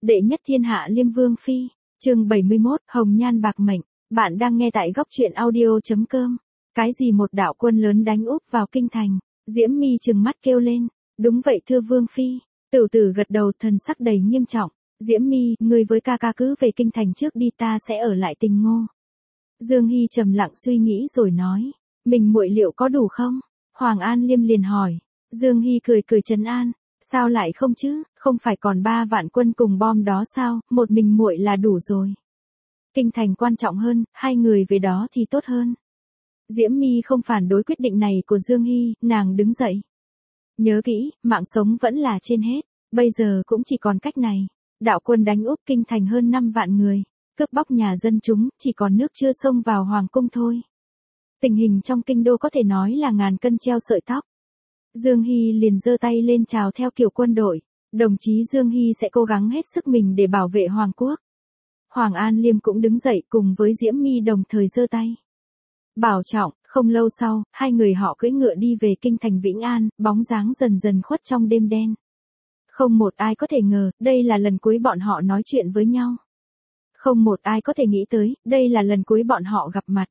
Đệ nhất thiên hạ Liêm Vương Phi, chương 71, Hồng Nhan Bạc Mệnh, bạn đang nghe tại góc truyện audio.com. Cái gì một đạo quân lớn đánh úp vào kinh thành, Diễm Mi trừng mắt kêu lên, đúng vậy thưa Vương Phi, Tửu Tử gật đầu thần sắc đầy nghiêm trọng, Diễm Mi, ngươi với ca ca cứ về kinh thành trước đi ta sẽ ở lại Tình Ngô. Dương Hy trầm lặng suy nghĩ rồi nói, mình muội liệu có đủ không? Hoàng An Liêm liền hỏi, Dương Hy cười cười trấn an. Sao lại không chứ, không phải còn 3 vạn quân cùng bom đó sao, một mình muội là đủ rồi. Kinh thành quan trọng hơn, 2 người về đó thì tốt hơn. Diễm Mi không phản đối quyết định này của Dương Hy, nàng đứng dậy. Nhớ kỹ, mạng sống vẫn là trên hết, bây giờ cũng chỉ còn cách này. Đạo quân đánh úp kinh thành hơn 5 vạn người, cướp bóc nhà dân chúng, chỉ còn nước chưa xông vào hoàng cung thôi. Tình hình trong kinh đô có thể nói là ngàn cân treo sợi tóc. Dương Hy liền giơ tay lên chào theo kiểu quân đội, đồng chí Dương Hy sẽ cố gắng hết sức mình để bảo vệ Hoàng quốc. Hoàng An Liêm cũng đứng dậy cùng với Diễm Mi đồng thời giơ tay. Bảo trọng, không lâu sau, 2 người họ cưỡi ngựa đi về kinh thành Vĩnh An, bóng dáng dần dần khuất trong đêm đen. Không một ai có thể ngờ, đây là lần cuối bọn họ nói chuyện với nhau. Không một ai có thể nghĩ tới, đây là lần cuối bọn họ gặp mặt.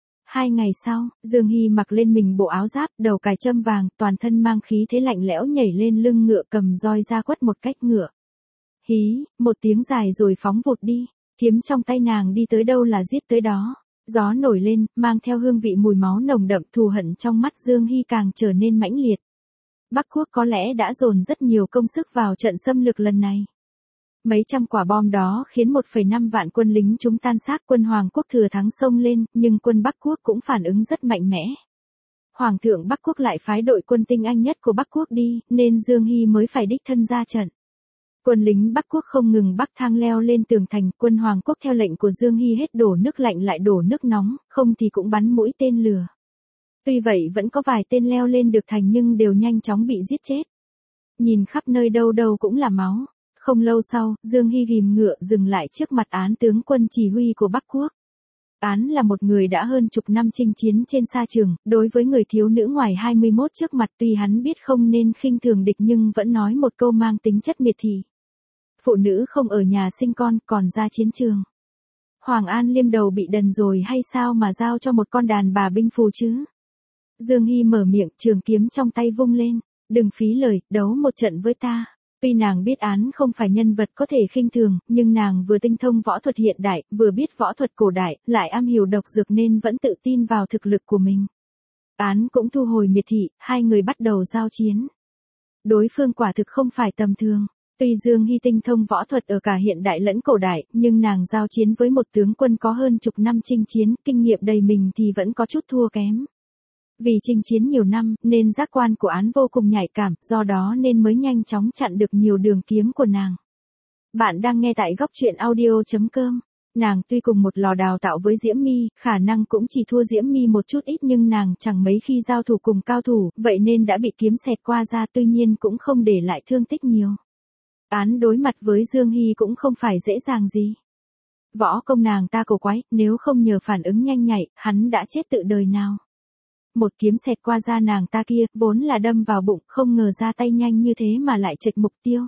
2 ngày sau, Dương Hy mặc lên mình bộ áo giáp, đầu cài châm vàng, toàn thân mang khí thế lạnh lẽo nhảy lên lưng ngựa cầm roi ra quất một cách ngựa. Hí, một tiếng dài rồi phóng vụt đi, kiếm trong tay nàng đi tới đâu là giết tới đó. Gió nổi lên, mang theo hương vị mùi máu nồng đậm, thù hận trong mắt Dương Hy càng trở nên mãnh liệt. Bắc quốc có lẽ đã dồn rất nhiều công sức vào trận xâm lược lần này. Mấy trăm quả bom đó khiến 1,5 vạn quân lính chúng tan xác, quân Hoàng quốc thừa thắng xông lên, nhưng quân Bắc quốc cũng phản ứng rất mạnh mẽ. Hoàng thượng Bắc quốc lại phái đội quân tinh anh nhất của Bắc quốc đi, nên Dương Hy mới phải đích thân ra trận. Quân lính Bắc quốc không ngừng bắc thang leo lên tường thành, quân Hoàng quốc theo lệnh của Dương Hy hết đổ nước lạnh lại đổ nước nóng, không thì cũng bắn mũi tên lửa. Tuy vậy vẫn có vài tên leo lên được thành nhưng đều nhanh chóng bị giết chết. Nhìn khắp nơi đâu đâu cũng là máu. Không lâu sau, Dương Hy ghìm ngựa dừng lại trước mặt Án tướng quân chỉ huy của Bắc quốc. Án là một người đã hơn chục năm chinh chiến trên sa trường, đối với người thiếu nữ ngoài 21 trước mặt tuy hắn biết không nên khinh thường địch nhưng vẫn nói một câu mang tính chất miệt thị. Phụ nữ không ở nhà sinh con còn ra chiến trường. Hoàng An Liêm đầu bị đần rồi hay sao mà giao cho một con đàn bà binh phù chứ? Dương Hy mở miệng, trường kiếm trong tay vung lên, đừng phí lời, đấu một trận với ta. Tuy nàng biết Án không phải nhân vật có thể khinh thường, nhưng nàng vừa tinh thông võ thuật hiện đại, vừa biết võ thuật cổ đại, lại am hiểu độc dược nên vẫn tự tin vào thực lực của mình. Án cũng thu hồi miệt thị, 2 người bắt đầu giao chiến. Đối phương quả thực không phải tầm thường. Tuy Dương Hy tinh thông võ thuật ở cả hiện đại lẫn cổ đại, nhưng nàng giao chiến với một tướng quân có hơn chục năm chinh chiến, kinh nghiệm đầy mình thì vẫn có chút thua kém. Vì chinh chiến nhiều năm, nên giác quan của Án vô cùng nhạy cảm, do đó nên mới nhanh chóng chặn được nhiều đường kiếm của nàng. Bạn đang nghe tại góc truyện audio.com. Nàng tuy cùng một lò đào tạo với Diễm Mi, khả năng cũng chỉ thua Diễm Mi một chút ít nhưng nàng chẳng mấy khi giao thủ cùng cao thủ, vậy nên đã bị kiếm xẹt qua da, tuy nhiên cũng không để lại thương tích nhiều. Án đối mặt với Dương Hy cũng không phải dễ dàng gì. Võ công nàng ta cổ quái, nếu không nhờ phản ứng nhanh nhạy, hắn đã chết tự đời nào. Một kiếm xẹt qua da nàng ta kia, vốn là đâm vào bụng, không ngờ ra tay nhanh như thế mà lại chệch mục tiêu.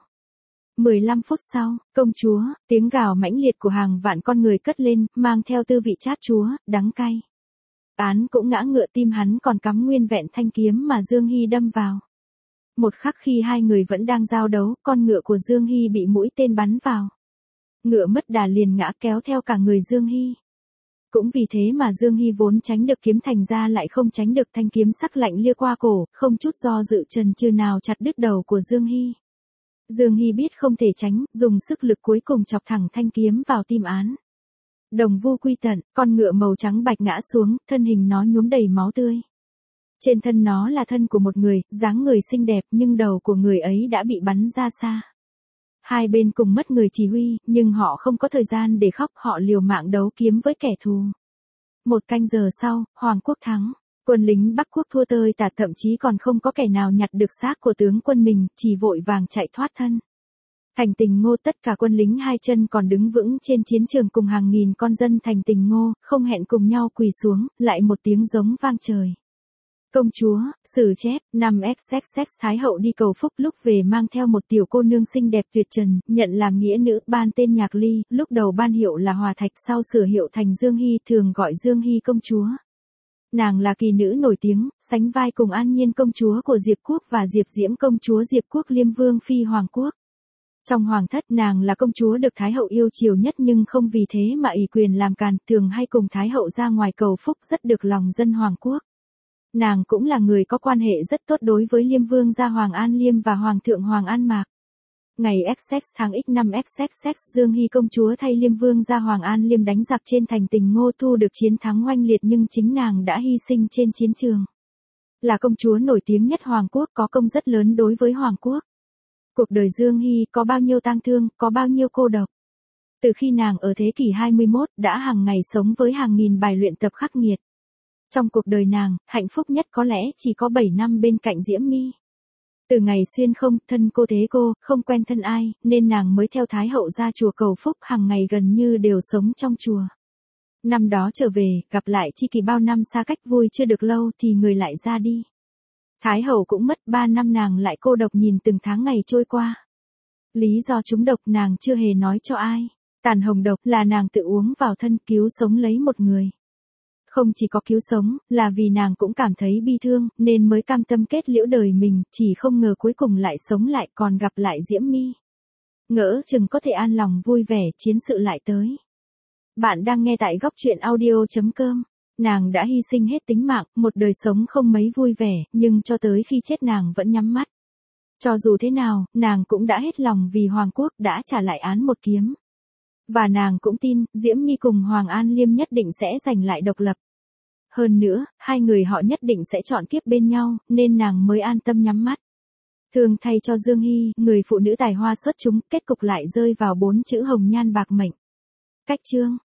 15 phút sau, công chúa, tiếng gào mãnh liệt của hàng vạn con người cất lên, mang theo tư vị chát chúa, đắng cay. Án cũng ngã ngựa, tim hắn còn cắm nguyên vẹn thanh kiếm mà Dương Hy đâm vào. Một khắc khi 2 người vẫn đang giao đấu, con ngựa của Dương Hy bị mũi tên bắn vào. Ngựa mất đà liền ngã kéo theo cả người Dương Hy. Cũng vì thế mà Dương Hy vốn tránh được kiếm thành ra lại không tránh được thanh kiếm sắc lạnh lia qua cổ, không chút do dự chần chừ nào chặt đứt đầu của Dương Hy. Dương Hy biết không thể tránh, dùng sức lực cuối cùng chọc thẳng thanh kiếm vào tim Án. Đồng vu quy tận, con ngựa màu trắng bạch ngã xuống, thân hình nó nhuốm đầy máu tươi. Trên thân nó là thân của một người, dáng người xinh đẹp nhưng đầu của người ấy đã bị bắn ra xa. 2 bên cùng mất người chỉ huy, nhưng họ không có thời gian để khóc, họ liều mạng đấu kiếm với kẻ thù. 1 canh giờ sau, Hoàng quốc thắng. Quân lính Bắc quốc thua tơi tả, thậm chí còn không có kẻ nào nhặt được xác của tướng quân mình, chỉ vội vàng chạy thoát thân. Thành Tình Ngô, tất cả quân lính 2 chân còn đứng vững trên chiến trường cùng hàng nghìn con dân thành Tình Ngô, không hẹn cùng nhau quỳ xuống, lại một tiếng giống vang trời. Công chúa, sử chép, 5XXX Thái hậu đi cầu phúc lúc về mang theo một tiểu cô nương xinh đẹp tuyệt trần, nhận làm nghĩa nữ, ban tên Nhạc Ly, lúc đầu ban hiệu là Hòa Thạch, sau sửa hiệu thành Dương Hy, thường gọi Dương Hy công chúa. Nàng là kỳ nữ nổi tiếng, sánh vai cùng An Nhiên công chúa của Diệp quốc và Diệp Diễm công chúa Diệp quốc Liêm Vương phi hoàng quốc. Trong hoàng thất nàng là công chúa được Thái hậu yêu chiều nhất nhưng không vì thế mà ỷ quyền làm càn, thường hay cùng Thái hậu ra ngoài cầu phúc, rất được lòng dân hoàng quốc. Nàng cũng là người có quan hệ rất tốt đối với Liêm Vương gia Hoàng An Liêm và Hoàng thượng Hoàng An Mạc. Ngày XX tháng X năm XXX, Dương Hy công chúa thay Liêm Vương gia Hoàng An Liêm đánh giặc trên thành Tình Ngô thu được chiến thắng oanh liệt nhưng chính nàng đã hy sinh trên chiến trường. Là công chúa nổi tiếng nhất Hoàng quốc, có công rất lớn đối với Hoàng quốc. Cuộc đời Dương Hy có bao nhiêu tang thương, có bao nhiêu cô độc. Từ khi nàng ở thế kỷ 21 đã hàng ngày sống với hàng nghìn bài luyện tập khắc nghiệt. Trong cuộc đời nàng, hạnh phúc nhất có lẽ chỉ có 7 năm bên cạnh Diễm My. Từ ngày xuyên không, thân cô thế cô, không quen thân ai, nên nàng mới theo Thái hậu ra chùa cầu phúc, hàng ngày gần như đều sống trong chùa. Năm đó trở về, gặp lại tri kỷ bao năm xa cách vui chưa được lâu thì người lại ra đi. Thái hậu cũng mất 3 năm, nàng lại cô độc nhìn từng tháng ngày trôi qua. Lý do trúng độc nàng chưa hề nói cho ai. Tàn hồng độc là nàng tự uống vào thân cứu sống lấy một người. Không chỉ có cứu sống, là vì nàng cũng cảm thấy bi thương, nên mới cam tâm kết liễu đời mình, chỉ không ngờ cuối cùng lại sống lại còn gặp lại Diễm My. Ngỡ chừng có thể an lòng vui vẻ, chiến sự lại tới. Bạn đang nghe tại góc truyện audio.com. Nàng đã hy sinh hết tính mạng, một đời sống không mấy vui vẻ, nhưng cho tới khi chết nàng vẫn nhắm mắt. Cho dù thế nào, nàng cũng đã hết lòng vì Hoàng quốc, đã trả lại án một kiếm. Và nàng cũng tin, Diễm My cùng Hoàng An Liêm nhất định sẽ giành lại độc lập. Hơn nữa, hai người họ nhất định sẽ chọn kiếp bên nhau, nên nàng mới an tâm nhắm mắt. Thường thay cho Dương Hy, người phụ nữ tài hoa xuất chúng, kết cục lại rơi vào 4 chữ hồng nhan bạc mệnh. Cách chương.